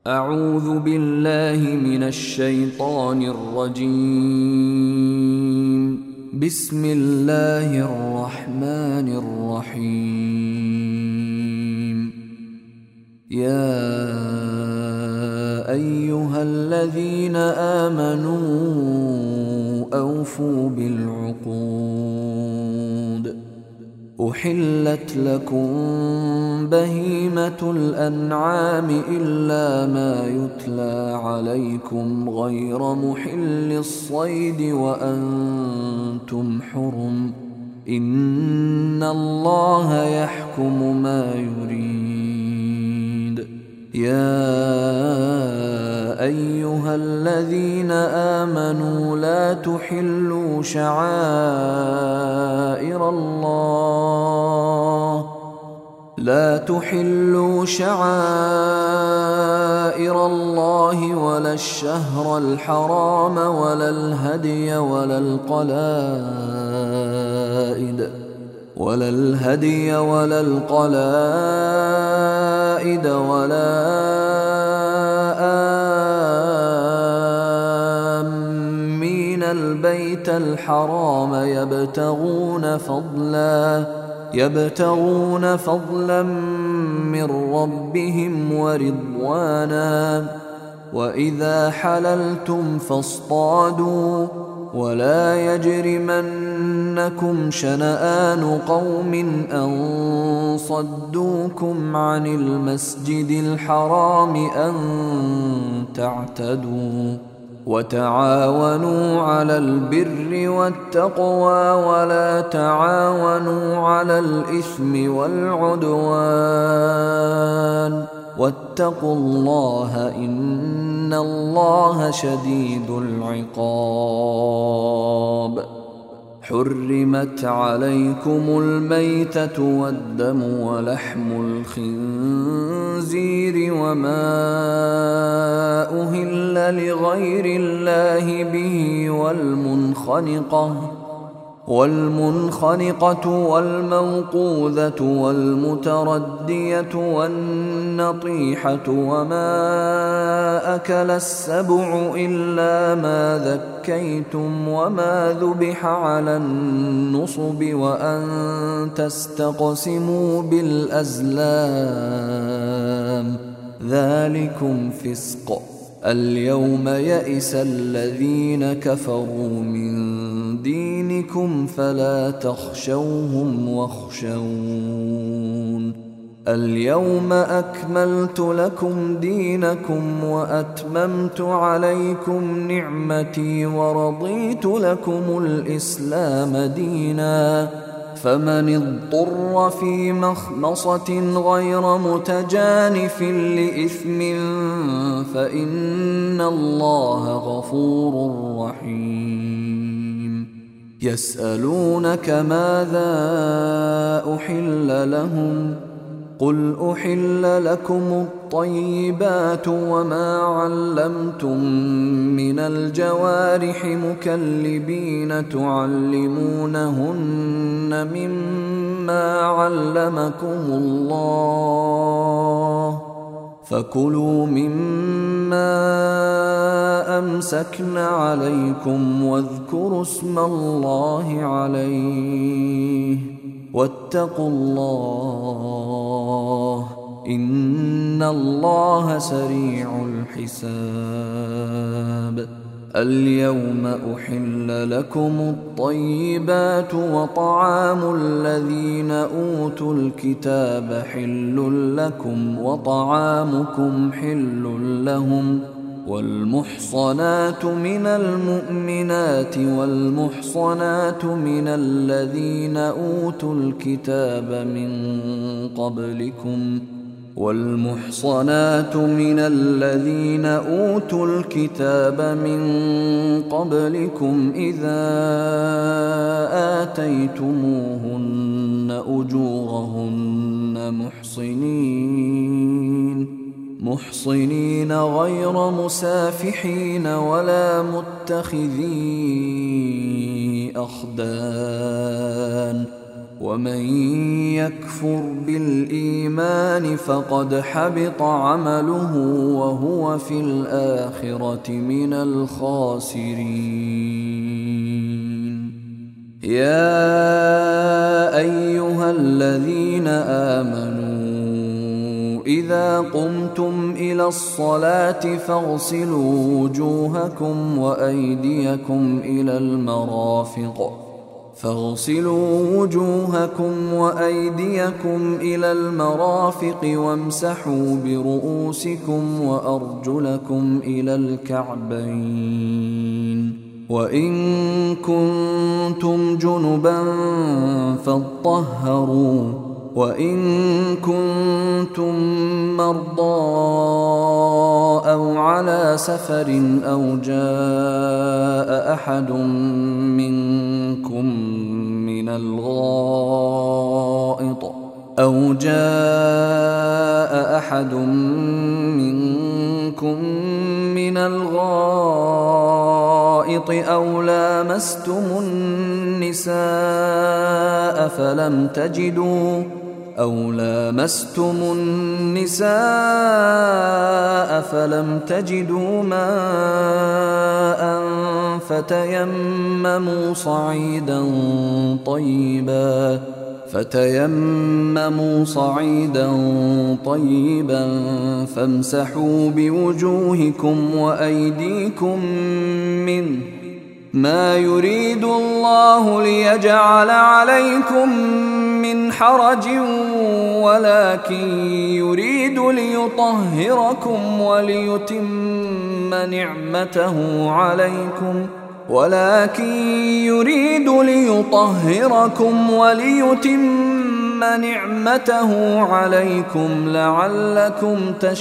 أعوذ بالله من الشيطان الرجيم. بسم الله الرحمن الرحيم. يا أيها الذين آمنوا أوفوا بالعقود. أحلت لكم بهيمة الأنعام إلا ما يتلى عليكم غير محل الصيد وأنتم حرم. إن الله يحكم ما يريد. يا أيها الذين آمنوا لا تحلوا شعائر الله ولا الشهر الحرام ولا الهدي ولا القلائد ولا آمين البيت الحرام يبتغون فضلا من ربهم ورضوانا. وإذا حللتم فاصطادوا ولا يجرمنكم شنآن قوم أن صدوكم عن المسجد الحرام أن تعتدوا. وتعاونوا على البر والتقوى ولا تعاونوا على الإثم والعدوان. واتقوا الله إن الله شديد العقاب. حرمت عليكم الميتة والدم ولحم الخنزير وما أهل لغير الله به والمنخنقة والموقوذة والمتردية والنطيحة وما أكل السبع إلا ما ذكيتم وما ذبح على النصب وأن تستقسموا بالأزلام ذلكم فسق. اليوم يئس الذين كفروا من دينكم فلا تخشوهم واخشون. اليوم أكملت لكم دينكم وأتممت عليكم نعمتي ورضيت لكم الإسلام دينا. فمن اضطر في مخمصة غير متجانف لإثم فإن الله غفور رحيم. يسألونك ماذا أحل لهم قل أحل لكم الطيبات وما علمتم من الجوارح مكلبين تعلمونهن مما علمكم الله فكلوا مما أمسكن عليكم واذكروا اسم الله عليه واتقوا الله إن الله سريع الحساب. اليوم أحل لكم الطيبات وطعام الذين أوتوا الكتاب حل لكم وطعامكم حل لهم. والمحصنات من المؤمنات والمحصنات من الذين أوتوا الكتاب من قبلكم إذا آتيتموهن أجورهن محصنين غير مسافحين ولا متخذي أخدان ومن يكفر بالإيمان فقد حبط عمله وهو في الآخرة من الخاسرين. يا أيها الذين آمنوا إذا قمتم إلى الصلاة فاغسلوا وجوهكم وأيديكم إلى المرافق وامسحوا برؤوسكم وأرجلكم إلى الكعبين، وإن كنتم جنبا فاطهروا، وإن كنتم مرضى أو على سفر أو جاء أحد منكم من الغائط أو لامستم النساء فلم تجدوا ماء فتيمموا صعيدا طيبا فامسحوا بوجوهكم وأيديكم منه، ما يريد الله ليجعل عليكم من حرج ولكن يريد ليطهركم وليتم نعمته عليكم لعلكم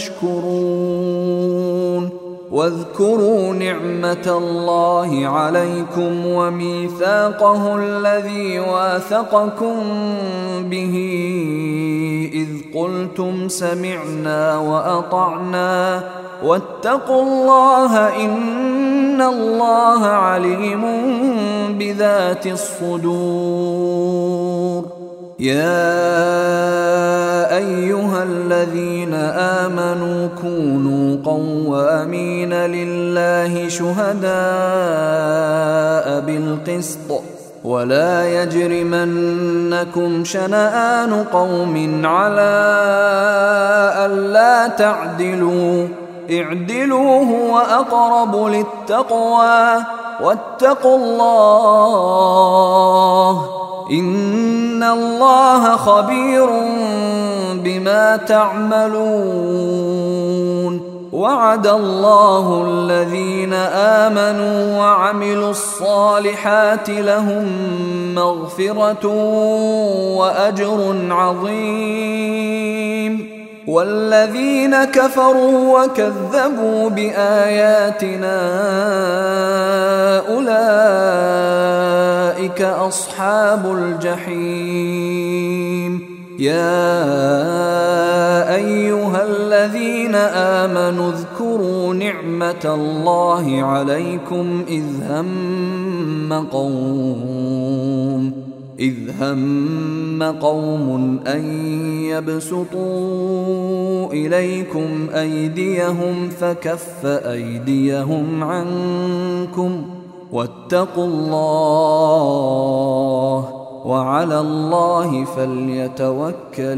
تشكرون. واذكروا نعمة الله عليكم وميثاقه الذي واثقكم به إذ قلتم سمعنا وأطعنا واتقوا الله إن الله عليم بذات الصدور. يا أيها الذين آمنوا كونوا قوامين لله شهداء بالقسط ولا يجرمنكم شنآن قوم على ألا تعدلوا، اعدلوا هو أقرب للتقوى واتقوا الله إن الله خبير بما تعملون. وعد الله الذين آمنوا وعملوا الصالحات لهم مغفرة وأجر عظيم، والذين كفروا وكذبوا بآياتنا أولئك أصحاب الجحيم. يا أيها الذين آمنوا اذكروا نعمة الله عليكم إذ هم قوم أن يبسطوا إليكم أيديهم فكف أيديهم عنكم واتقوا الله وعلى الله فليتوكل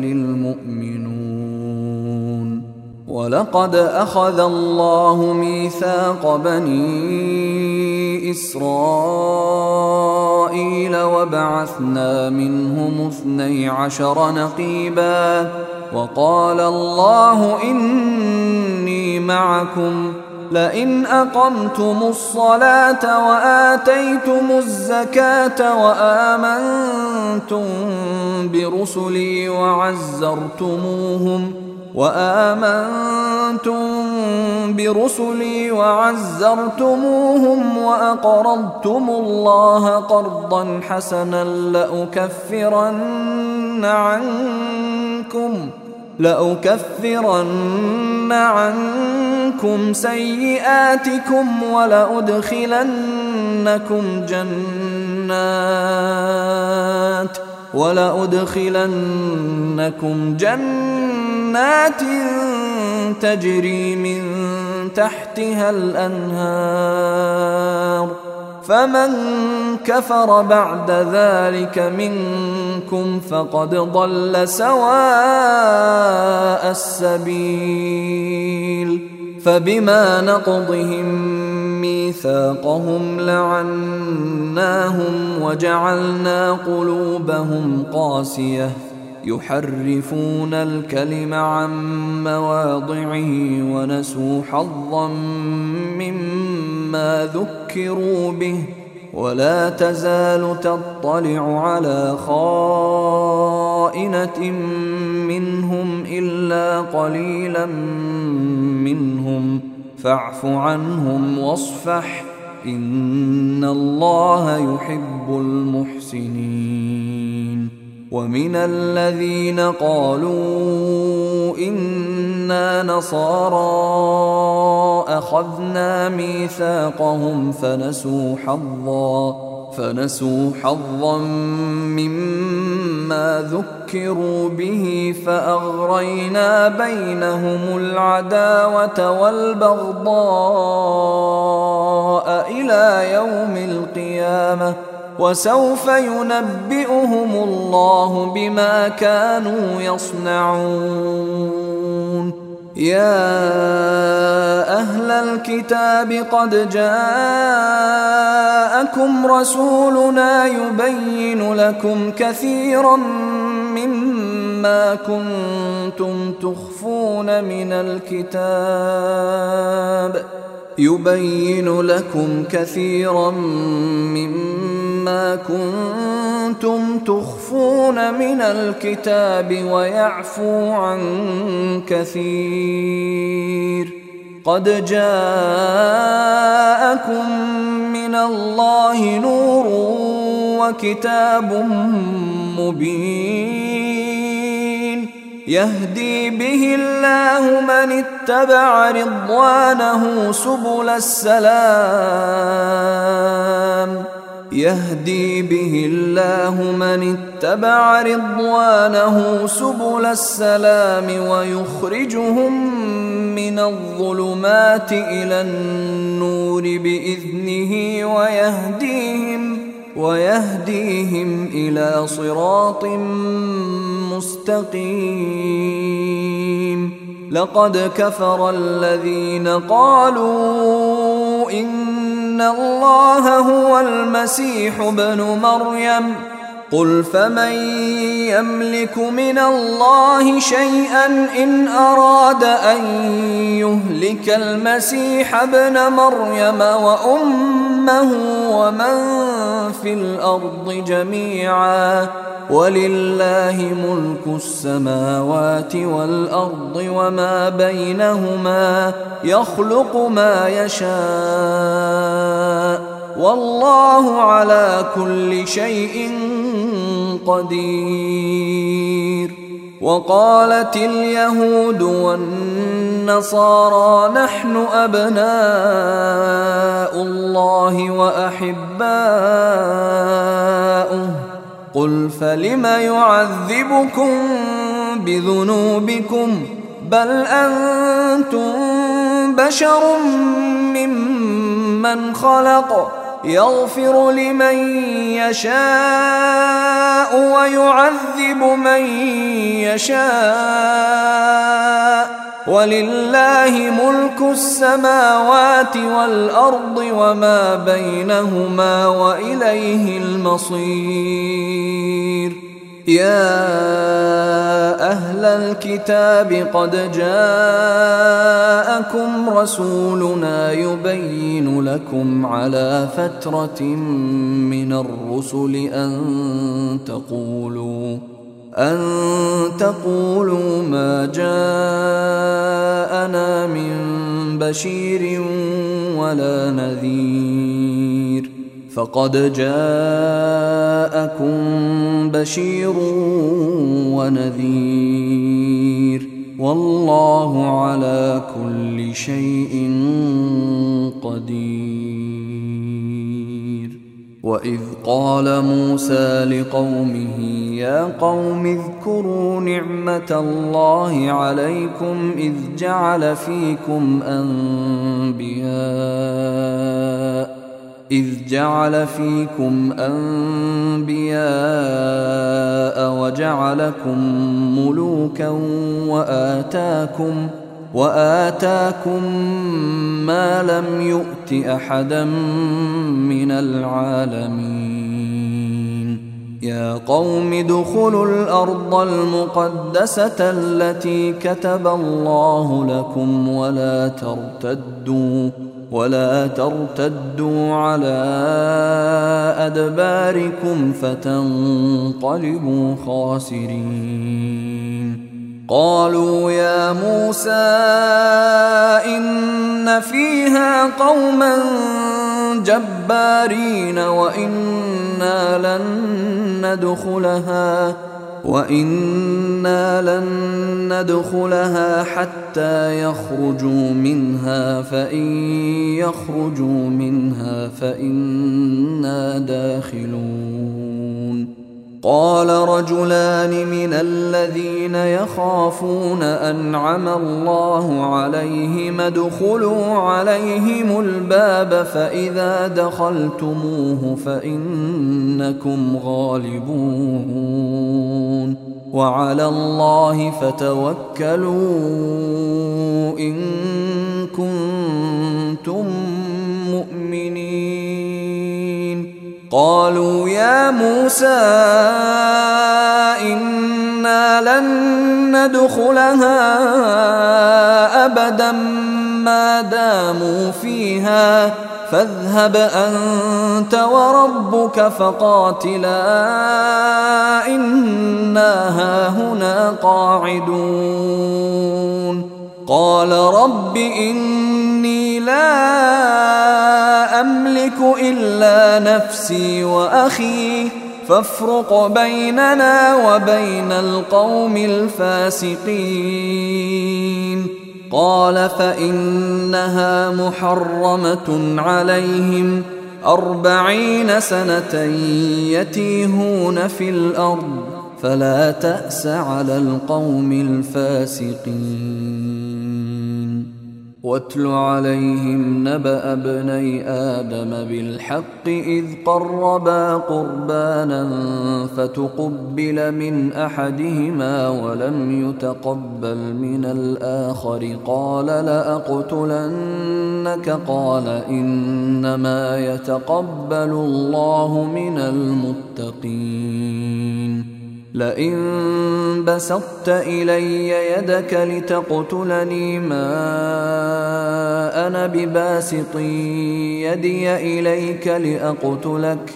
المؤمنون. ولقد أخذ الله ميثاق بني إسرائيل وبعثنا منهم 12 نقيبا وقال الله إني معكم لئن أقمتم الصلاة وآتيتم الزكاة وآمنتم برسلي وعزرتموهم وأقرضتم الله قرضا حسنا لأكفرن عنكم سيئاتكم ولأدخلنكم جنات تجري من تحتها الأنهار فمن كفر بعد ذلك منكم فقد ضل سواء السبيل فبما نقضهم ميثاقهم لعناهم وجعلنا قلوبهم قاسية يحرفون الكلم عن مواضعه ونسوا حظا مما ذكروا به ولا تزال تطلع على خائنة منهم إلا قليلا منهم فاعف عنهم واصفح إن الله يحب المحسنين. ومن الذين قالوا إنا نصارى أخذنا ميثاقهم فنسوا حظا مما ذكروا به فأغرينا بينهم العداوة والبغضاء إلى يوم القيامة وسوف ينبئهم الله بما كانوا يصنعون. يا أهل الكتاب قد جاءكم رسولنا يبين لكم كثيرا مما كنتم تخفون من الكتاب ويعفو عن كثير قد جاءكم من الله نور وكتاب مبين يهدي به الله من اتبع رضوانه سبل السلام ويخرجهم من الظلمات إلى النور بإذنه ويهديهم إلى صراط مستقيم. لقد كفر الذين قالوا إن الله هو المسيح ابن مريم قل فمن يملك من الله شيئا إن أراد أن يهلك المسيح ابن مريم وأمه ومن في الأرض جميعا ولله ملك السماوات والأرض وما بينهما يخلق ما يشاء والله على كل شيء قدير. وقالت اليهود والنصارى نحن أبناء الله وأحباؤه قل فلم يعذبكم بذنوبكم بل أنتم بشر ممن خلق يغفر لمن يشاء ويعذب من يشاء ولله ملك السماوات والأرض وما بينهما وإليه المصير. يا أهل الكتاب قد جاءكم رسولنا يبين لكم على فترة من الرسل أن تقولوا ما جاءنا من بشير ولا نذير فقد جاءكم بشير ونذير والله على كل شيء قدير. وإذ قال موسى لقومه يا قوم اذكروا نعمة الله عليكم إذ جعل فيكم أنبياء وجعلكم ملوكا وآتاكم ما لم يؤت أحدا من العالمين يا قوم ادخلوا الأرض المقدسة التي كتب الله لكم ولا ترتدوا على أدباركم فتنقلبوا خاسرين قالوا يا موسى إن فيها قوما جبارين وإنا لن ندخلها حتى يخرجوا منها فإن يخرجوا منها فإنا داخلون قال رجلان من الذين يخافون أنعم الله عليهم ادخلوا عليهم الباب فإذا دخلتموه فإنكم غالبون وعلى الله فتوكلوا إن كنتم مؤمنين قالوا يا موسى إنا لن ندخلها أبدا ما داموا فيها فاذهب أنت وربك فقاتلا إنا هاهنا قاعدون قال رب إني لا أملك إلا نفسي وأخي فافرق بيننا وبين القوم الفاسقين قال فإنها محرمة عليهم 40 سنة يتيهون في الأرض فلا تأس على القوم الفاسقين واتل عليهم نبأ ابني آدم بالحق إذ قربا قربانا فتقبل من أحدهما ولم يتقبل من الآخر قال لأقتلنك قال إنما يتقبل الله من المتقين لئن بسطت إلي يدك لتقتلني ما أنا بباسط يدي إليك لأقتلك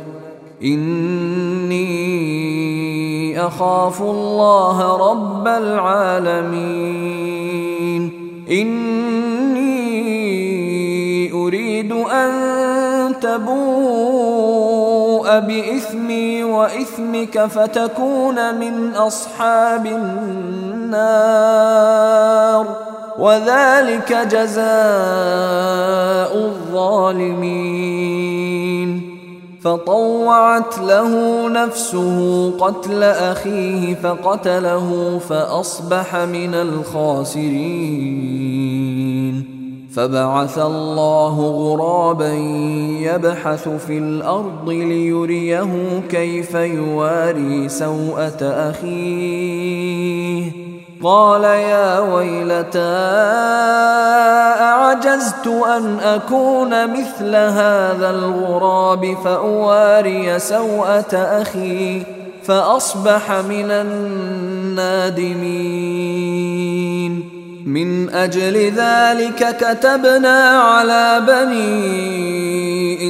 إني أخاف الله رب العالمين إني أريد أن تبوء بإثمي وإثمك فتكون من أصحاب النار وذلك جزاء الظالمين فطوعت له نفسه قتل أخيه فقتله فأصبح من الخاسرين فبعث الله غرابا يبحث في الأرض ليريه كيف يواري سوءة أخيه قال يا ويلتى أعجزت أن أكون مثل هذا الغراب فأواري سوءة أخي فأصبح من النادمين من أجل ذلك كتبنا على بني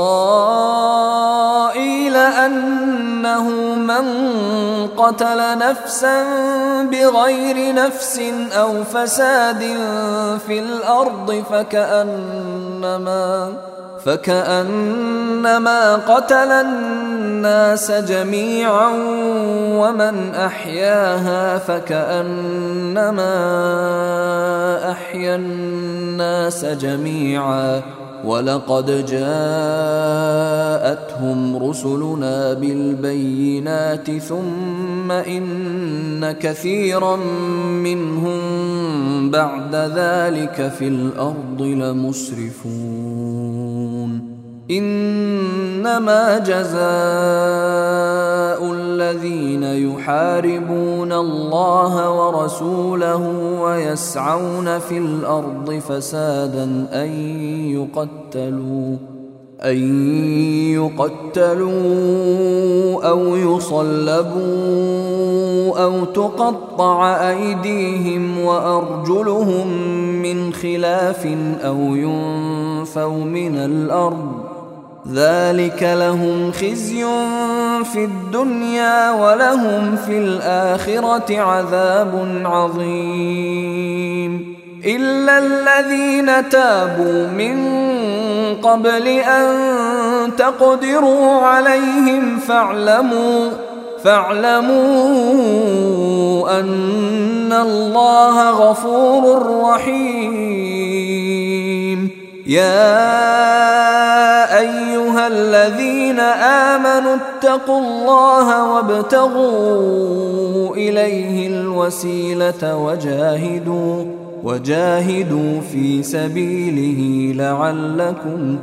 إسرائيل أنه من قتل نفسا بغير نفس أو فساد في الأرض فكأنما قتل الناس جميعا ومن أحياها فكأنما أحيا الناس جميعا ولقد جاءتهم رسلنا بالبينات ثم إن كثيرا منهم بعد ذلك في الأرض لمسرفون إنما جزاء الذين يحاربون الله ورسوله ويسعون في الأرض فسادا أن يقتلوا أو يصلبوا أو تقطع أيديهم وأرجلهم من خلاف أو ينفوا من الأرض ذلك لهم خزي في الدنيا ولهم في الآخرة عذاب عظيم إلا الذين تابوا من قبل أن تقدروا عليهم فاعلموا أن الله غفور رحيم يا أيها الذين آمنوا اتقوا الله وابتغوا إليه الوسيلة وجاهدوا في سبيله لعلكم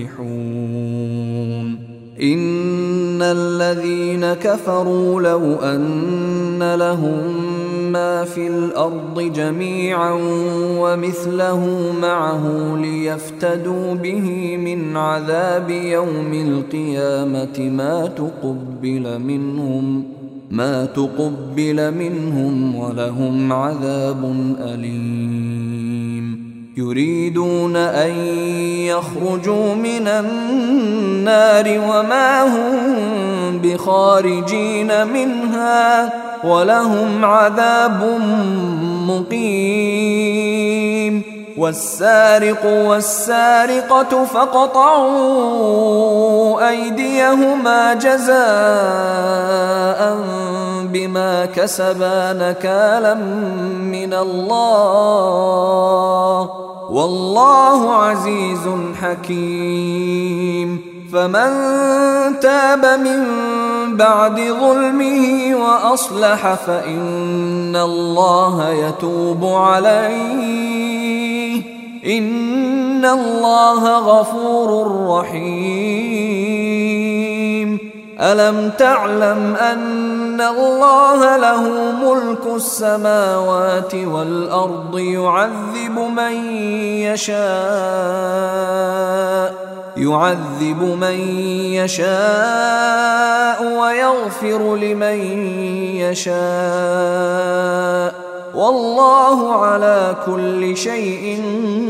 تفلحون إن الذين كفروا لو أن لهم ما في الأرض جميعا ومثله معه ليفتدوا به من عذاب يوم القيامة ما تقبل منهم ولهم عذاب أليم يريدون أن يخرجوا من النار وما هم بخارجين منها ولهم عذاب مقيم والسارق والسارقة فاقطعوا أيديهما جزاء بما كسبا نكالا من الله والله عزيز حكيم فمن تاب من بعد ظلمه وأصلح فإن الله يتوب عليه إن الله غفور رحيم ألم تعلم أن الله له ملك السماوات والأرض يعذب من يشاء ويغفر لمن يشاء والله على كل شيء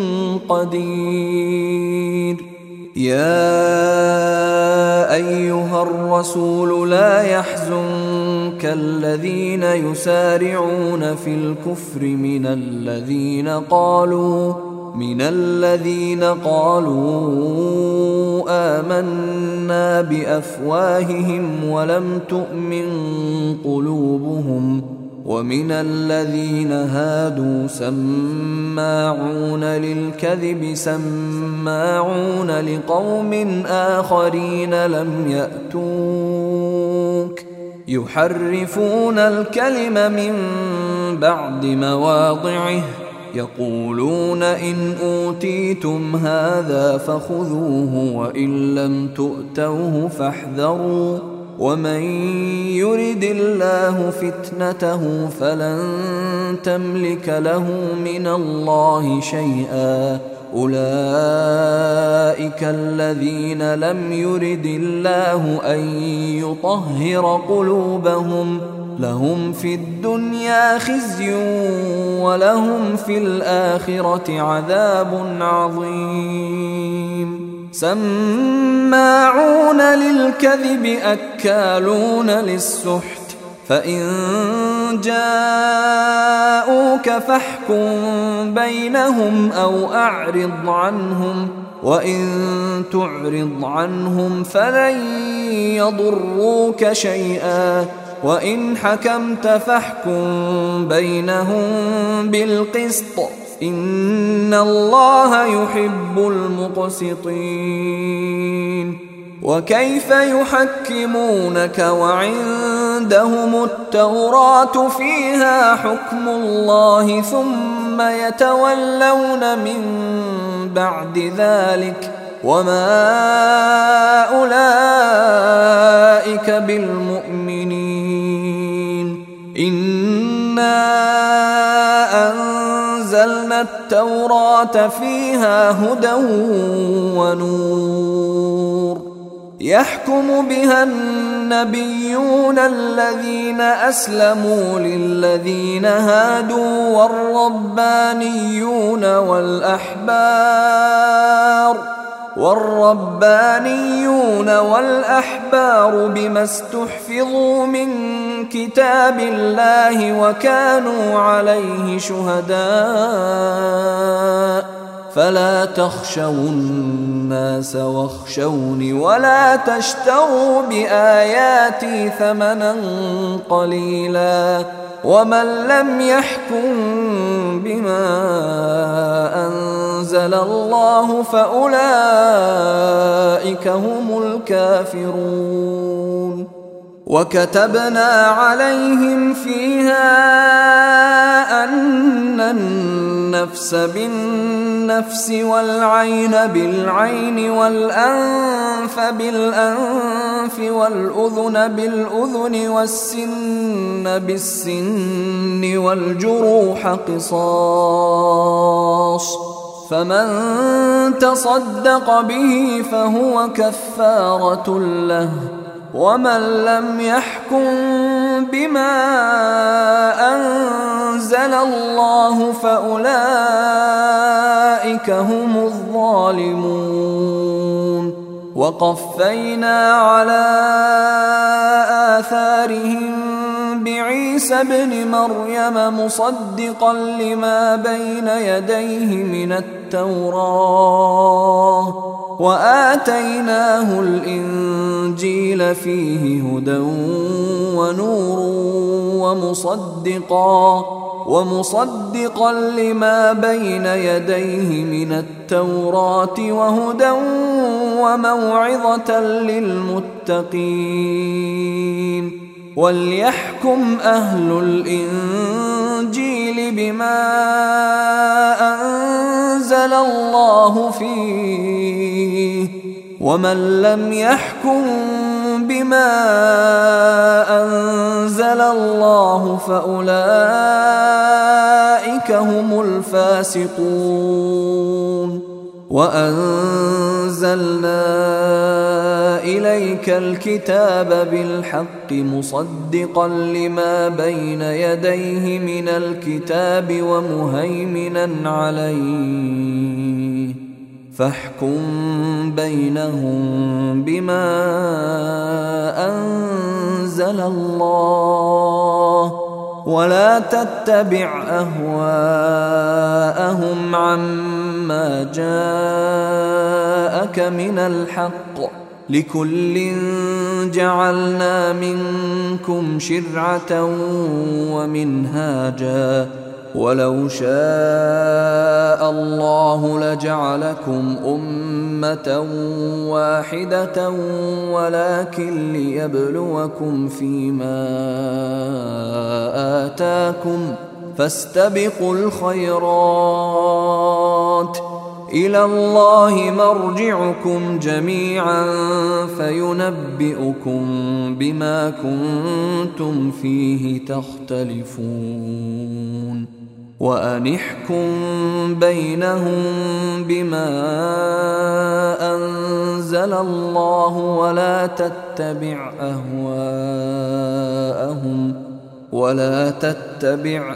قدير يا أيها الرسول لا يحزنك الذين يسارعون في الكفر من الذين قالوا آمنا بأفواههم ولم تؤمن قلوبهم ومن الذين هادوا سماعون للكذب سماعون لقوم آخرين لم يأتوك يحرفون الكلم من بعد مواضعه يقولون إن أوتيتم هذا فخذوه وإن لم تؤتوه فاحذروا ومن يرد الله فتنته فلن تملك له من الله شيئا أولئك الذين لم يرد الله أن يطهر قلوبهم لهم في الدنيا خزي ولهم في الآخرة عذاب عظيم سماعون للكذب أكالون للسحت فإن جاءوك فاحكم بينهم أو أعرض عنهم وإن تعرض عنهم فلن يضروك شيئا وإن حكمت فاحكم بينهم بالقسط إن الله يحب المقسطين. وكيف يحكمونك وعندهم التوراة فيها حكم الله ثم يتولون من بعد ذلك وما أولئك بالمؤمنين. إنا أنزلنا التوراة فيها هدى ونور يحكم بها النبيون الذين أسلموا للذين هادوا والربانيون والأحبار بما استحفظوا من كتاب الله وكانوا عليه شهداء فلا تخشوا الناس واخشوني ولا تشتروا بآياتي ثمنا قليلا ومن لم يحكم بما أنزل الله فأولئك هم الكافرون. وكتبنا عليهم فيها أن النفس بالنفس والعين بالعين والأنف بالأنف والأذن بالأذن والسن بالسن والجروح قصاص فمن تصدق به فهو كفارة له ومن لم يحكم بما أنزل الله فأولئك هم الظالمون. وقفينا على آثارهم بعيسى ابن مريم مصدقا لما بين يديه من التوراة وآتيناه الإنجيل فيه هدى ونور ومصدقا لما بين يديه من التوراة وهدى وموعظة للمتقين. وليحكم أهل الإنجيل بما أنزل الله فيه ومن لم يحكم بما أنزل الله فأولئك هم الفاسقون. وأنزلنا إليك الكتاب بالحق مصدقا لما بين يديه من الكتاب ومهيمنا عليه فاحكم بينهم بما أنزل الله ولا تتبع أهواءهم عما جاءك من الحق لكل جعلنا منكم شرعة ومنهاجا ولو شاء الله لجعلكم أمة واحدة ولكن ليبلوكم فيما آتاكم فاستبقوا الخيرات إلى الله مرجعكم جميعا فينبئكم بما كنتم فيه تختلفون. وأن احكم بينهم بما أنزل الله ولا تتبع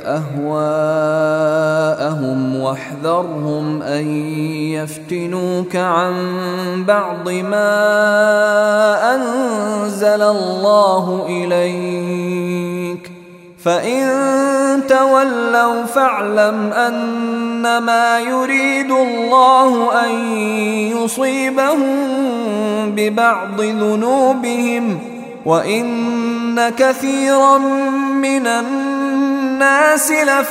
أهواءهم واحذرهم أن يفتنوك عن بعض ما أنزل الله إليك فإن تولوا فاعلم أنما يريد الله أن يصيبهم ببعض ذنوبهم وإن كثيرا من الناس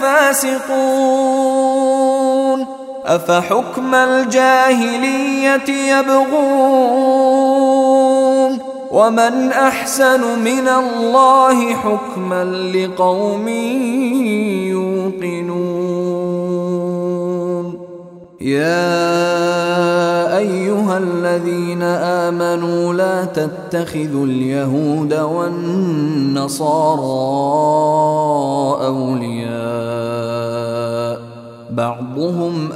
لفاسقون. أفحكم الجاهلية يبغون ومن أحسن من الله حكما لقوم يوقنون. يا أيها الذين آمنوا لا تتخذوا اليهود والنصارى أولياء بعضهم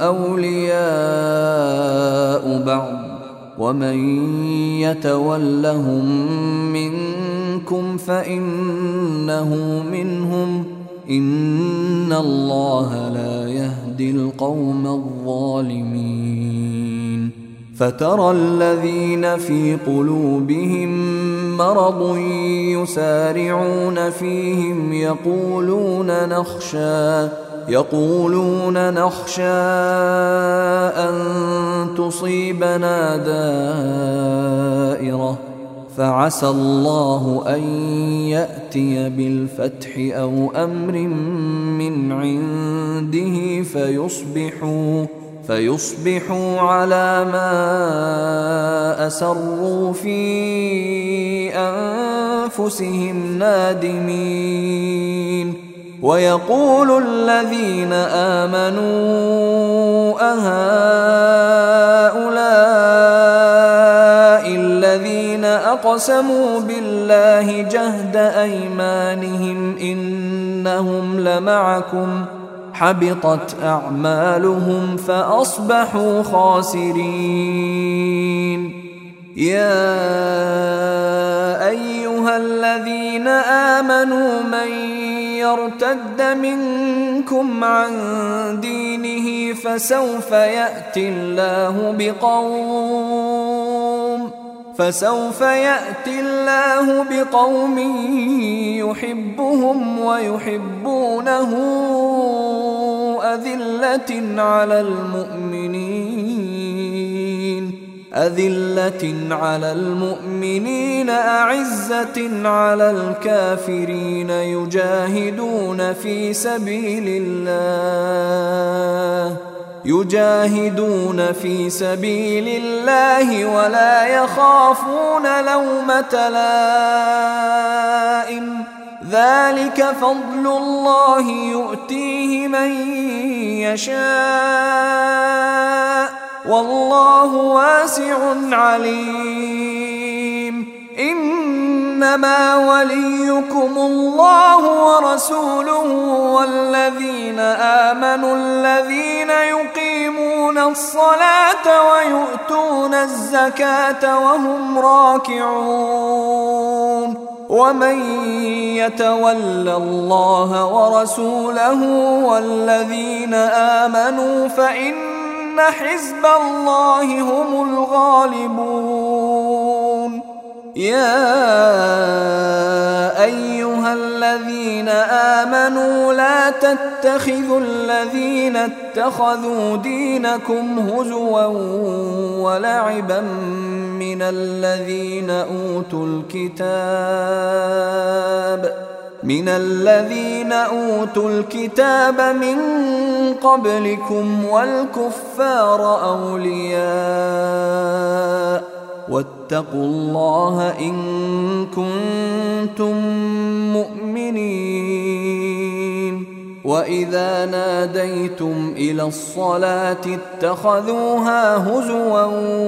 أولياء بعض ومن يتولهم منكم فإنه منهم إن الله لا يهدي القوم الظالمين. فترى الذين في قلوبهم مرض يسارعون فيهم يقولون نخشى أن تصيبنا دائرة فعسى الله أن يأتي بالفتح أو أمر من عنده فيصبحوا على ما أسروا في أنفسهم نادمين. ويقول الذين آمنوا أهؤلاء الذين أقسموا بالله جهد أيمانهم إنهم لمعكم حبطت أعمالهم فأصبحوا خاسرين. يا أيها الذين آمنوا من يرتد منكم عن دينه فسوف يأتي الله بقوم يحبهم ويحبونه أذلة على المؤمنين أعزة على الكافرين يجاهدون في سبيل الله ولا يخافون لومة لائم. ذلك فضل الله يؤتيه من يشاء والله واسع عليم. إنما وليكم الله ورسوله والذين آمنوا الذين يقيمون الصلاة ويؤتون الزكاة وهم راكعون. ومن يتول الله ورسوله والذين آمنوا فإن حزب الله هم الغالبون. يا أيها الذين آمنوا لا تتخذوا الذين اتخذوا دينكم هزوا ولعبا من الذين أوتوا الكتاب من قبلكم والكفار أولياء واتقوا الله إن كنتم مؤمنين. وإذا ناديتم إلى الصلاة اتخذوها هزوا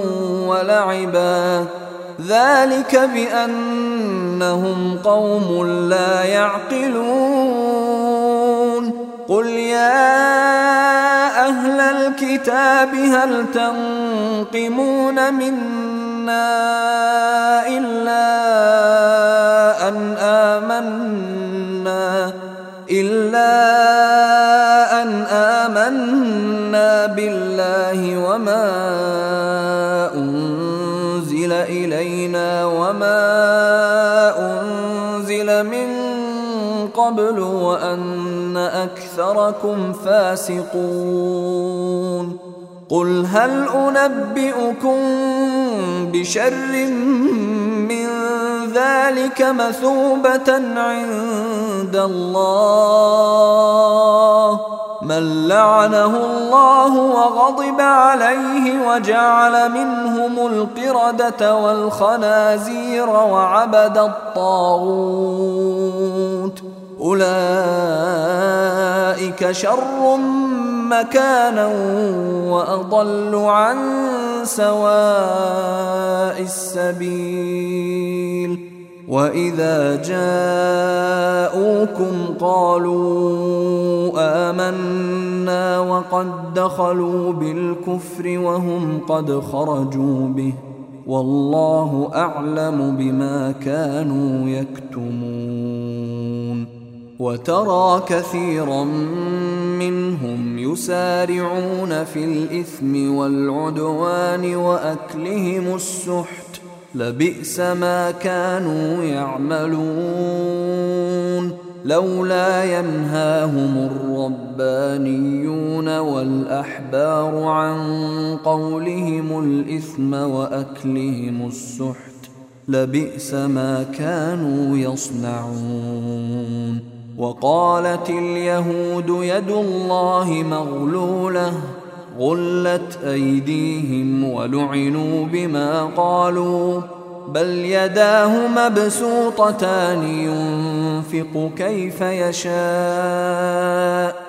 ولعبا ذلك بأنهم قوم لا يعقلون. قل يا أهل الكتاب هل تنقمون منا إلا أن آمنا بالله وما أنزل إلينا وما أنزل من قبل وأن أكثركم فاسقون قل هل أنبئكم بشر من ذلك مثوبة عند الله من لعنه الله وغضب عليه وجعل منهم القردة والخنازير وعبد الطاغوت أولئك شر مكانا وأضل عن سواء السبيل وإذا جاءوكم قالوا آمنا وقد دخلوا بالكفر وهم قد خرجوا به والله أعلم بما كانوا يكتمون وترى كثيرا منهم يسارعون في الإثم والعدوان وأكلهم السحت لبئس ما كانوا يعملون لولا ينهاهم الربانيون والأحبار عن قولهم الإثم وأكلهم السحت لبئس ما كانوا يصنعون وقالت اليهود يد الله مغلولة غلت أيديهم ولعنوا بما قالوا بل يداه مبسوطتان ينفق كيف يشاء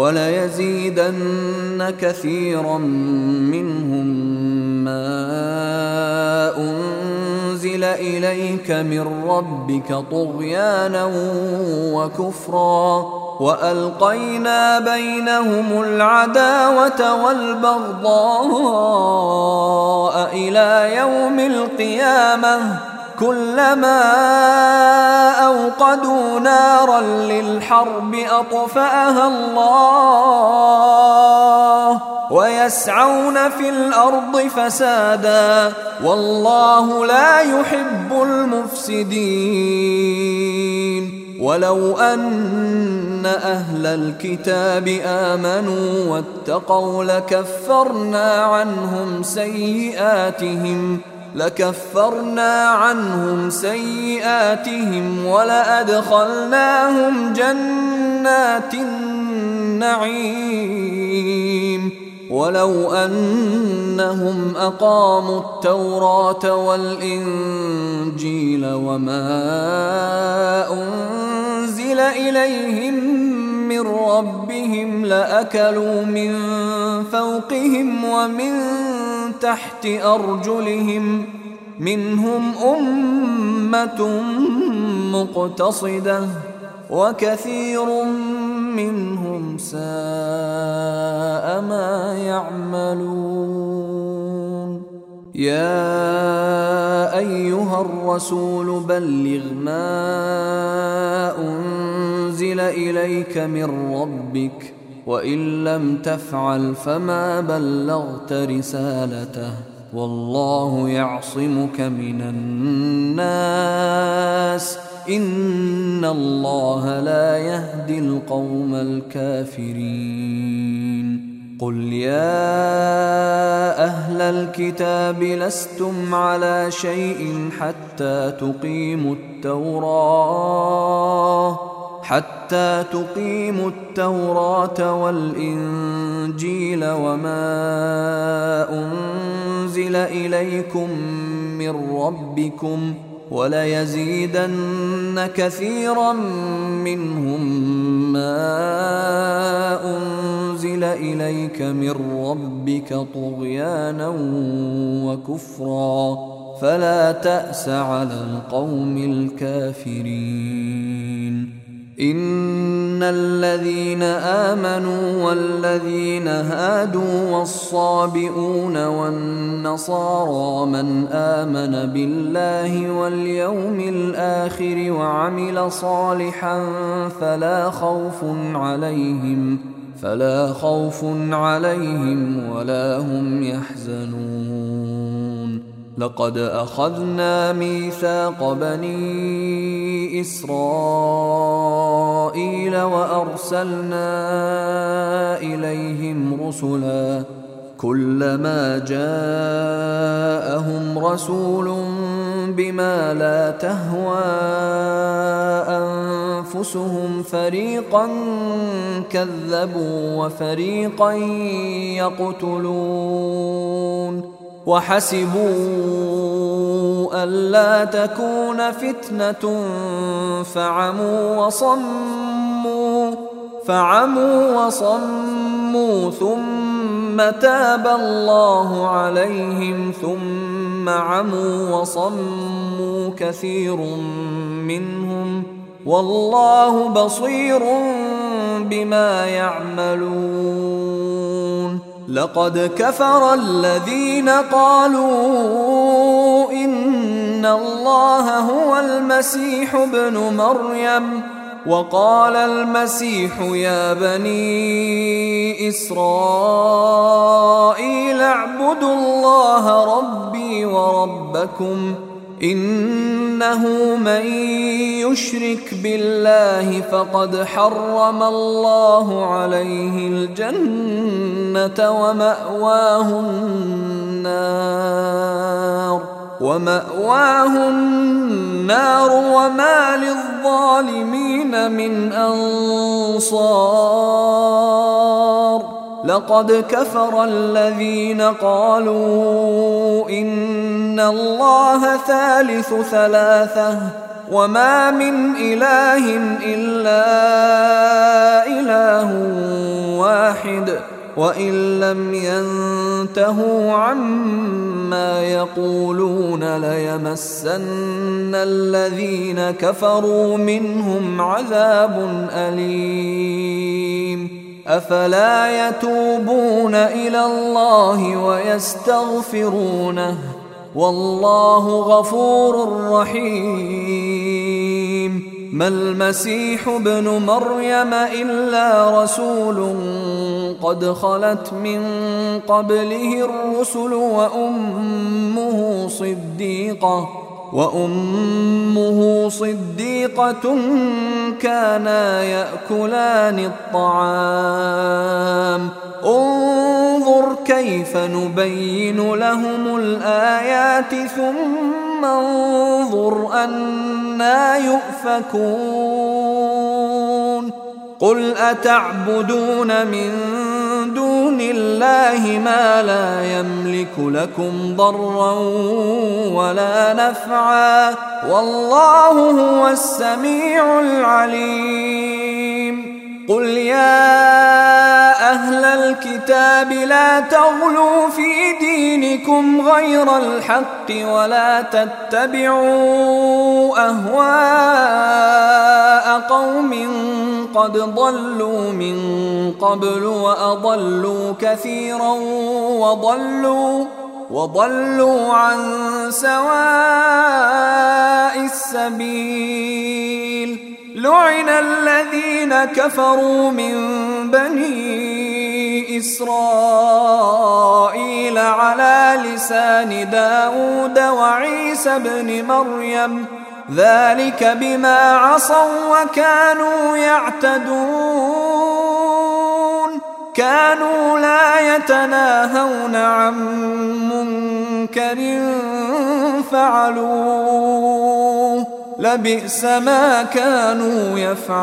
وليزيدن كثيرا منهم ما أنزل إليك من ربك طغيانا وكفرا وألقينا بينهم العداوة والبغضاء إلى يوم القيامة كلما أوقدوا نارا للحرب أطفأها الله ويسعون في الأرض فسادا والله لا يحب المفسدين ولو أن أهل الكتاب آمنوا واتقوا لكفرنا عنهم سيئاتهم ولأدخلناهم جنات النعيم ولو أنهم أقاموا التوراة والإنجيل وما أنزل إليهم من ربهم لأكلوا من فوقهم ومن تحت أرجلهم منهم أمة مقتصدة وكثير منهم ساء ما يعملون يا أيها الرسول بلغ ما أنزل إليك من ربك وإن لم تفعل فما بلغت رسالته والله يعصمك من الناس إن الله لا يهدي القوم الكافرين قل يا أهل الكتاب لستم على شيء حتى تقيموا التوراة والإنجيل وما أنزل إليكم من ربكم وليزيدن كثيرا منهم ما أنزل إليك من ربك طغيانا وكفرا فلا تأس على القوم الكافرين إن الذين آمنوا والذين هادوا والصابئون والنصارى من آمن بالله واليوم الآخر وعمل صالحا فلا خوف عليهم ولا هم يحزنون لقد أخذنا ميثاق بني إسرائيل وأرسلنا إليهم رسلا كلما جاءهم رسول بما لا تهوى أنفسهم فريقا كذبوا وفريقا يقتلون وحسبوا ألا تكون فتنة فعموا وصموا ثم تاب الله عليهم ثم عموا وصموا كثير منهم والله بصير بما يعملون لقد كفر الذين قالوا إن الله هو المسيح ابن مريم وقال المسيح يا بني إسرائيل اعبدوا الله ربي وربكم إنه من يشرك بالله فقد حرم الله عليه الجنة ومأواه النار وما للظالمين من أنصار لقد كفر الذين قالوا إن الله ثالث ثلاثة وما من إله إلا إله واحد وإن لم ينتهوا عما يقولون ليمسن الذين كفروا منهم عذاب أليم أفلا يتوبون إلى الله ويستغفرونه والله غفور رحيم ما المسيح ابن مريم إلا رسول قد خلت من قبله الرسل وأمه صديقة كانا يأكلان الطعام انظر كيف نبين لهم الآيات ثم انظر أنى يؤفكون قل أتعبدون من دون الله ما لا يملك لكم ضرا ولا نفعا والله هو السميع العليم قل يا أهل الكتاب لا تغلوا في دينكم غير الحق ولا تتبعوا أهواء قوم قد ضلوا من قبل وأضلوا كثيرا وضلوا عن سواء السبيل لعن الذين كفروا من بني إسرائيل على لسان داود وعيسى بن مريم ذلك بما عصوا وكانوا يعتدون كانوا لا يتناهون عن منكر فعلوه لبئس ما كانوا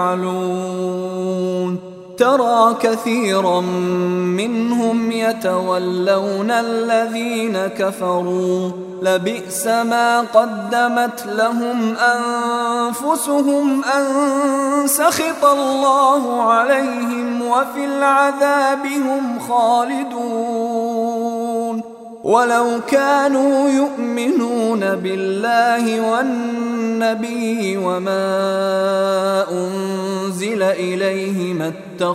يفعلون ترى كثيرا منهم يتولون الذين كفروا لبئس ما قدمت لهم أنفسهم أن سخط الله عليهم وفي العذاب هم خالدون ولو كانوا يؤمنون بالله والنبي وما أنزل إليه ما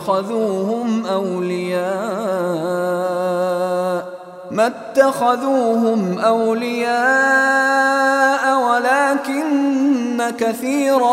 اتخذوهم أولياء ولكن كثيرا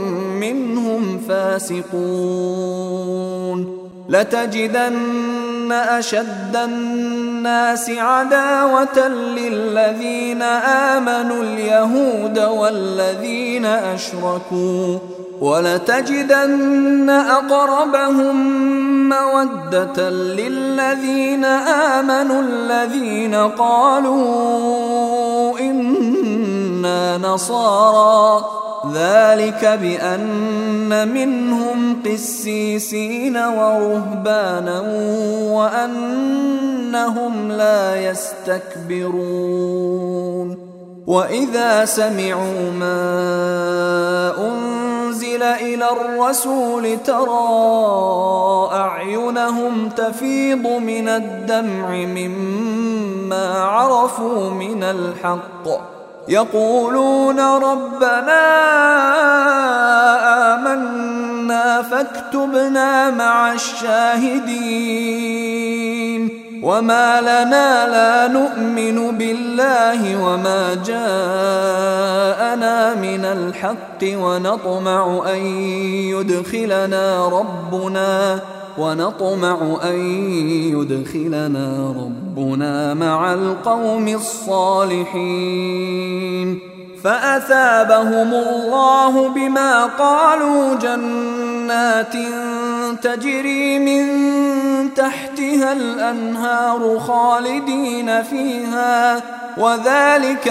منهم فاسقون لتجدن أشد الناس عداوة للذين آمنوا اليهود والذين أشركوا ولتجدن أقربهم مودة للذين آمنوا الذين قالوا إنا نصارى ذلك بأن منهم قسيسين ورهبانا وأنهم لا يستكبرون وإذا سمعوا ما أنزل إلى الرسول ترى أعينهم تفيض من الدمع مما عرفوا من الحق يقولون ربنا آمنا فاكتبنا مع الشاهدين وما لنا لا نؤمن بالله وما جاءنا من الحق ونطمع أن يدخلنا ربنا مع القوم الصالحين فأثابهم الله بما قالوا جنات تجري من تحتها الأنهار خالدين فيها وذلك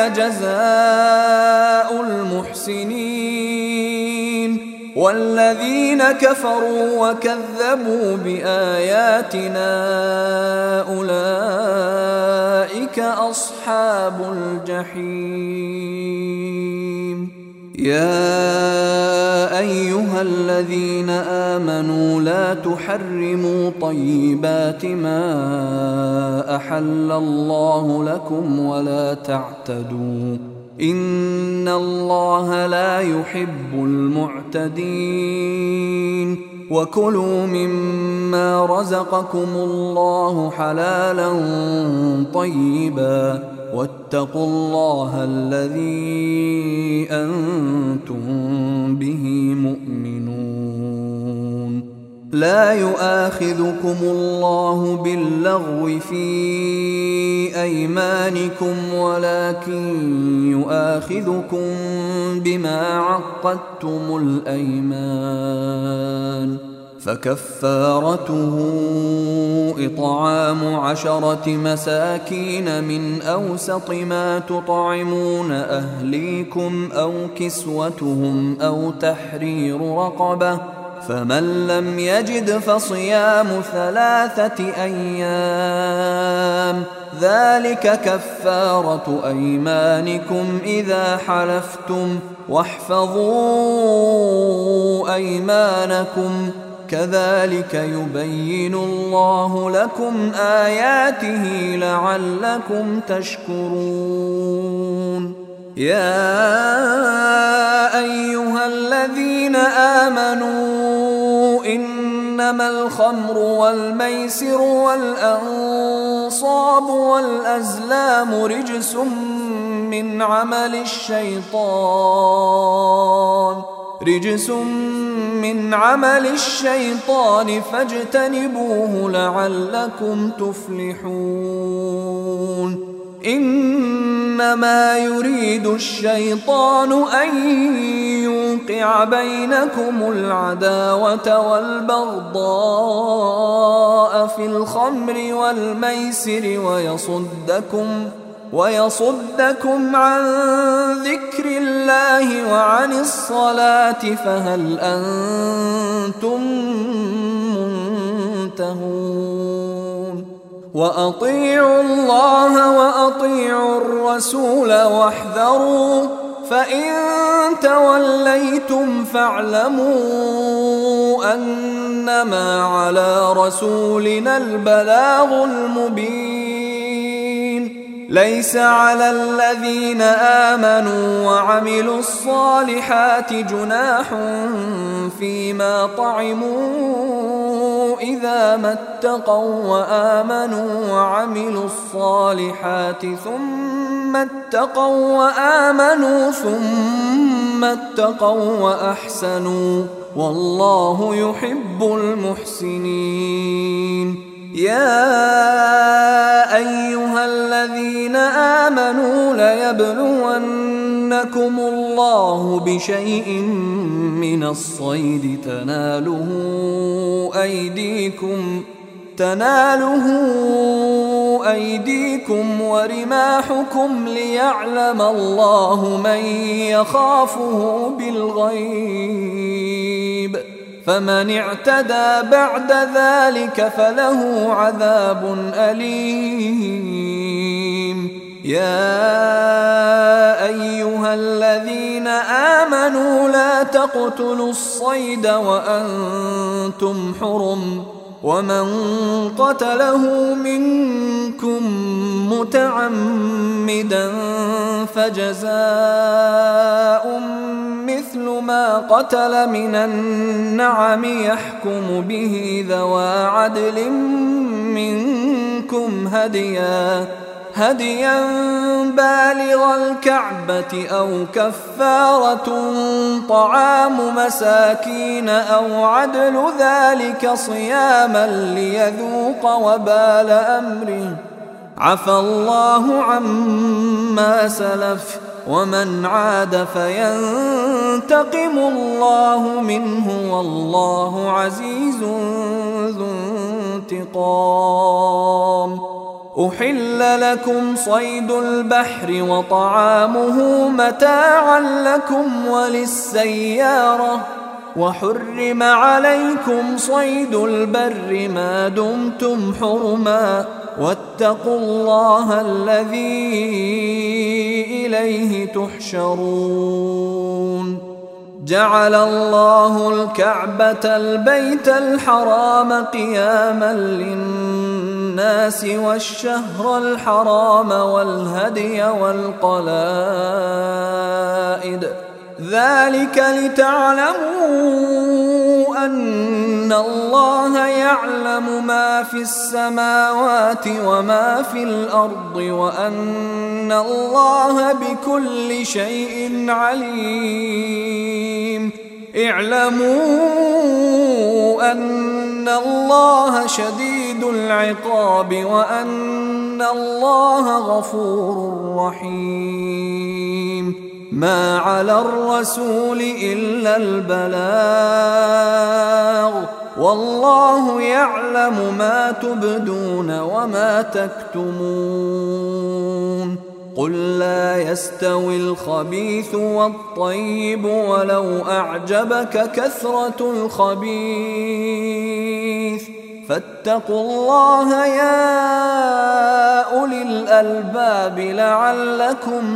جزاء المحسنين والذين كفروا وكذبوا بآياتنا أولئك أصحاب الجحيم يا أيها الذين آمنوا لا تحرموا طيبات ما أحل الله لكم ولا تعتدوا إن الله لا يحب المعتدين وكلوا مما رزقكم الله حلالا طيبا واتقوا الله الذي أنتم به مؤمنون لا يؤاخذكم الله باللغو في أيمانكم ولكن يؤاخذكم بما عقدتم الأيمان فكفارته إطعام 10 مساكين من أوسط ما تطعمون أهليكم أو كسوتهم أو تحرير رقبة فمن لم يجد فصيام 3 أيام ذلك كفارة أيمانكم إذا حلفتم واحفظوا أيمانكم كذلك يبين الله لكم آياته لعلكم تشكرون يا أيها الذين آمنوا إنما الخمر والميسر والأنصاب والأزلام رجس من عمل الشيطان فاجتنبوه لعلكم تفلحون إنما يريد الشيطان أن يوقع بينكم العداوة والبغضاء في الخمر والميسر ويصدكم عن ذكر الله وعن الصلاة فهل أنتم منتهون وأطيعوا الله وأطيعوا الرسول واحذروا فإن توليتم فاعلموا أنما على رسولنا البلاغ المبين ليس على الذين آمنوا وعملوا الصالحات جناح فيما طعموا إذا ما اتقوا وآمنوا وعملوا الصالحات ثم اتقوا وأحسنوا والله يحب المحسنين يا أيها الذين آمنوا ليبلونكم الله بشيء من الصيد تناله أيديكم ورماحكم ليعلم الله من يخافه بالغيب، فمن اعتدى بعد ذلك فله عذاب أليم. يا أيها الذين آمنوا لا تقتلوا الصيد وأنتم حرم، ومن قتله منكم متعمدا فجزاء مثل ما قتل من النعم يحكم به ذوى عدل منكم هديا بالغ الكعبة أو كفارة طعام مساكين أو عدل ذلك صياما ليذوق وبال أمره، عفى الله عما سلف، ومن عاد فينتقم الله منه والله عزيز ذو انتقام. أحل لكم صيد البحر وطعامه متاعا لكم وللسيارة، وحرم عليكم صيد البر ما دمتم حرما، واتقوا الله الذي إليه تحشرون. جعل الله الكعبة البيت الحرام قياما للناس والشهر الحرام والهدي والقلائد، ذلك لتعلموا أن الله يعلم ما في السماوات وما في الأرض، وأن الله بكل شيء عليم. اعلموا أن الله شديد العقاب وأن الله غفور رحيم. ما على الرسول إلا البلاغ، والله يعلم ما تبدون وما تكتمون. قل لا يستوي الخبيث والطيب ولو أعجبك كثرة الخبيث، فاتقوا الله يا أولي الألباب لعلكم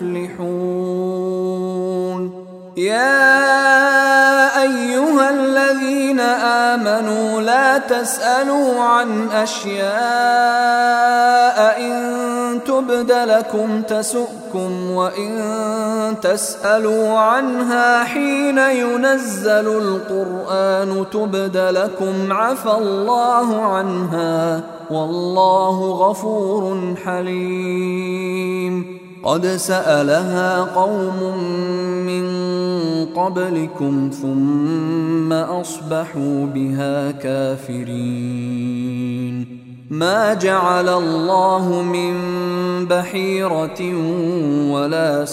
تفلحون. يا أيها الذين آمنوا لا تسألوا عن أشياء إن تبد لكم تسؤكم، وإن تسألوا عنها حين ينزل القرآن تبد لكم عفى الله عنها، والله غفور حليم. قد سألها قوم من قبلكم ثم أصبحوا بها كافرين. ما جعل الله من بحيرة ولا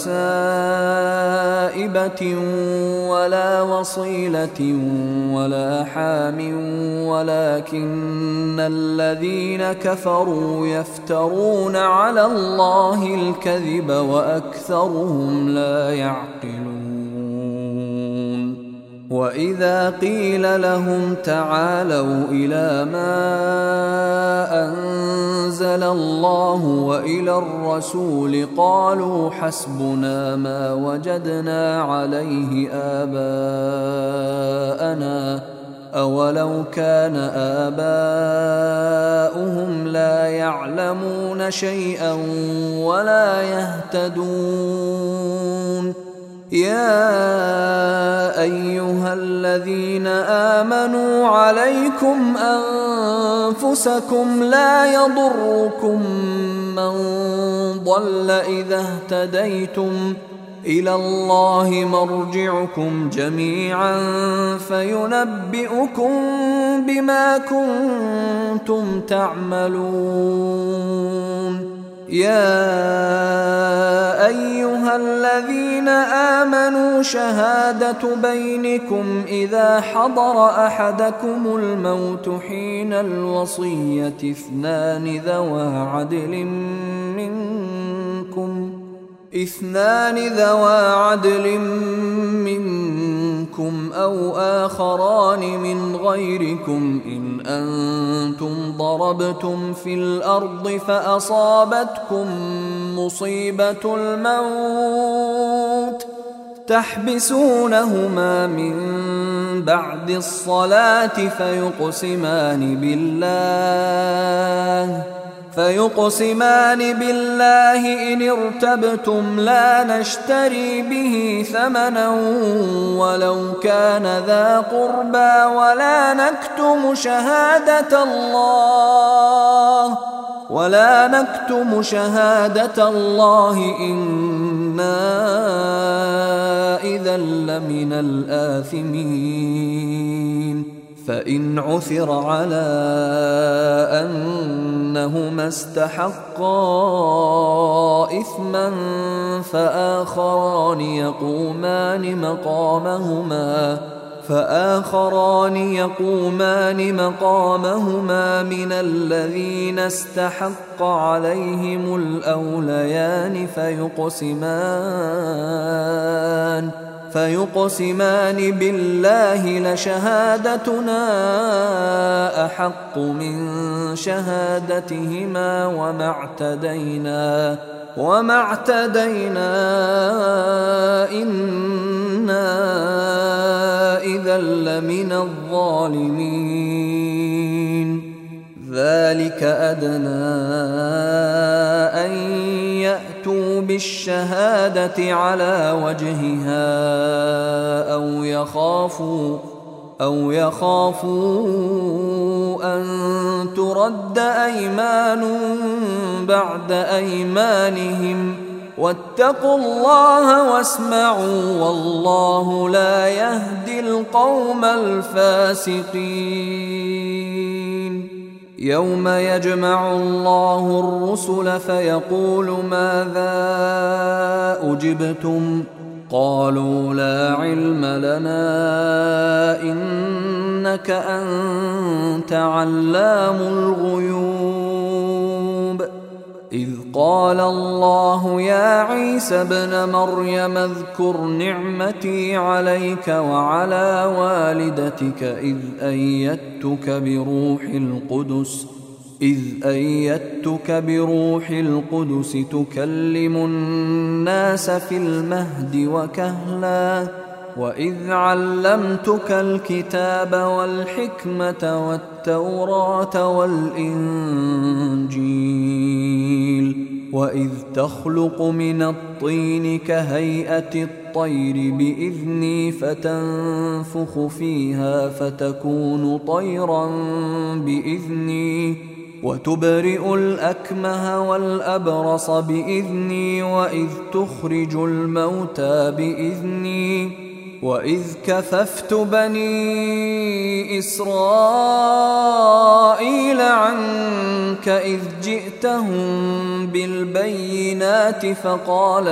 سائبة ولا وصيلة ولا حام، ولكن الذين كفروا يفترون على الله الكذب وأكثرهم لا يعقلون. وإذا قيل لهم تعالوا إلى ما أنزل الله وإلى الرسول قالوا حسبنا ما وجدنا عليه آباءنا، أولو كان آباؤهم لا يعلمون شيئا ولا يهتدون. يا أيها الذين آمنوا عليكم أنفسكم لا يضركم من ضل إذا اهتديتم إلى الله مرجعكم جميعا فينبئكم بما كنتم تعملون. يا أيها الذين آمنوا شهادة بينكم إذا حضر أحدكم الموت حين الوصية اثنان ذوى عدل منكم أو آخران من غيركم إن أنتم ضربتم في الأرض فأصابتكم مصيبة الموت تحبسونهما من بعد الصلاة فيقسمان بالله إن ارتبتم لا نشتري به ثمنا ولو كان ذا قربى ولا نكتم شهادة الله إنا إذا لمن الآثمين. فإن عثر على أنهما استحقا إثما فآخران يقومان مقامهما من الذين استحق عليهم الأوليان فيقسمان بالله لشهادتنا أحق من شهادتهما وما اعتدينا إنا إذا لمن الظالمين. ذلك أدنى أن يأتوا بالشهادة على وجهها أو يخافوا أن ترد أيمان بعد أيمانهم واتقوا الله واسمعوا والله لا يهدي القوم الفاسقين. يوم يجمع الله الرسل فيقول ماذا أجبتم قالوا لا علم لنا إنك أنت علام الغيوب. إذ قال الله يا عيسى ابن مريم اذكر نعمتي عليك وعلى والدتك إذ أيدتك بروح القدس تكلم الناس في المهد وكهلا وإذ علمتك الكتاب والحكمة والتوراة والإنجيل وإذ تخلق من الطين كهيئة الطير بإذني فتنفخ فيها فتكون طيرا بإذني وتبرئ الأكمه والأبرص بإذني وإذ تخرج الموتى بإذني وإذ كففت بني إسرائيل عنك إذ جئتهم بالبينات فقال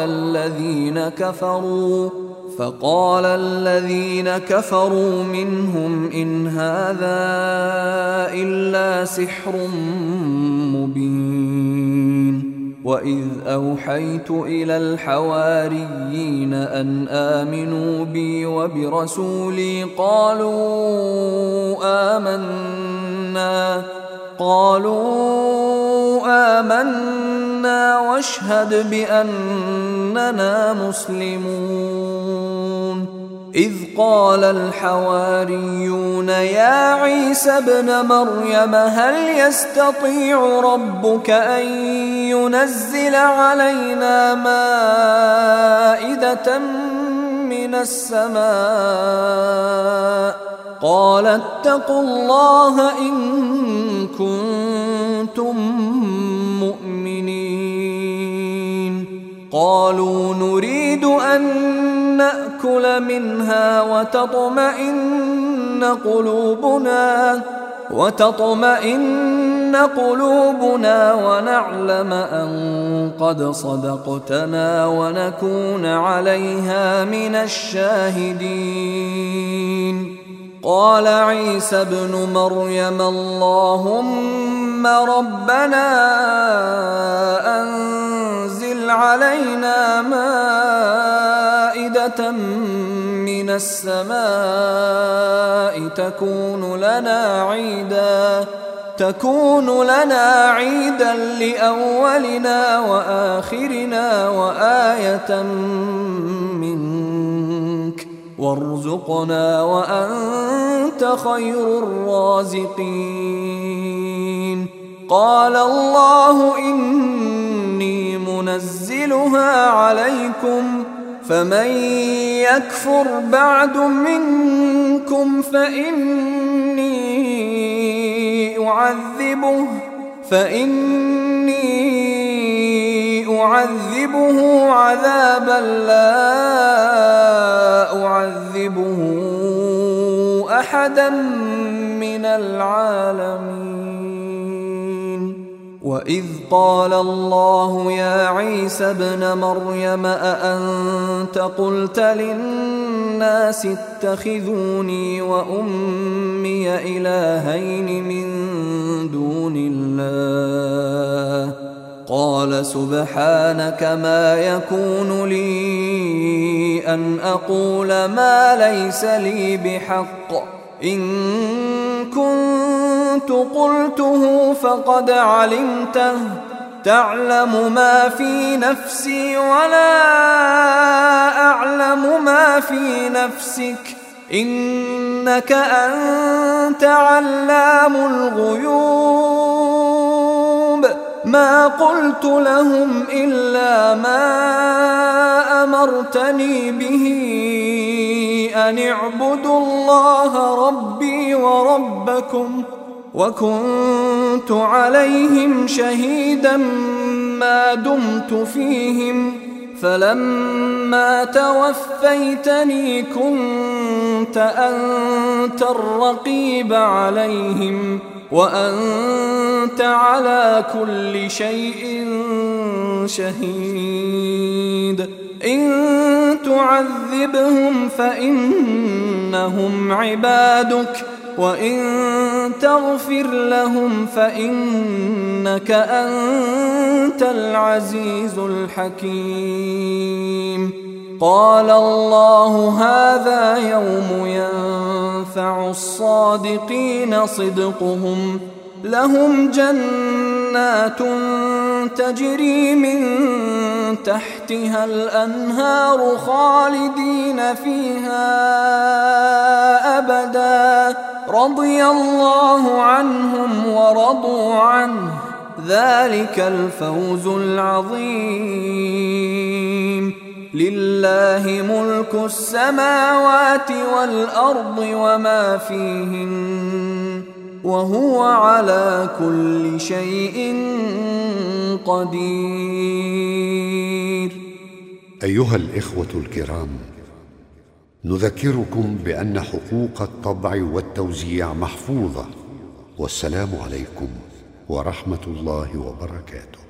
الذين كفروا منهم إن هذا إلا سحر مبين. وإذ أوحيت إلى الحواريين أن آمنوا بي وبرسولي قالوا آمنا واشهد بأننا مسلمون. إذ قال الحواريون يا عيسى ابن مريم هل يستطيع ربك أن ينزل علينا مائدة من السماء قال اتقوا الله إن كنتم مؤمنين. قالوا نريد نريد أن نأكل منها وتطمئن قلوبنا ونعلم أن قد صدقتنا ونكون عليها من الشاهدين. قال عيسى ابن مريم اللهم ربنا أنزل علينا مائدة من السماء تكون لنا عيدا لأولنا وآخرنا وآية منك وارزقنا وأنت خير الرازقين. قال الله إني منزلها عليكم فمن يكفر بعد منكم فإني أعذبه عذابا لا أعذبه أحدا من العالمين. وإذ قال الله يا عيسى ابن مريم أأنت قلت للناس اتخذوني وأمي إلهين من دون الله قال سبحانك ما يكون لي أن أقول ما ليس لي بحق إن كنت قلته فقد علمته تعلم ما في نفسي ولا أعلم ما في نفسك إنك أنت علام الغيوب. ما قلت لهم إلا ما أمرتني به أن اعبدوا الله ربي وربكم وكنت عليهم شهيدا ما دمت فيهم فلما توفيتني كنت أنت الرقيب عليهم وأنت على كل شيء شهيد. إن تعذبهم فإنهم عبادك وإن تغفر لهم فإنك أنت العزيز الحكيم. قال الله هذا يوم ينفع الصادقين صدقهم لهم جنات تجري من تحتها الأنهار خالدين فيها أبدا رضي الله عنهم ورضوا عنه ذلك الفوز العظيم. لله ملك السماوات والأرض وما فيهن وهو على كل شيء قدير. أيها الإخوة الكرام، نذكركم بأن حقوق الطبع والتوزيع محفوظة. والسلام عليكم ورحمة الله وبركاته.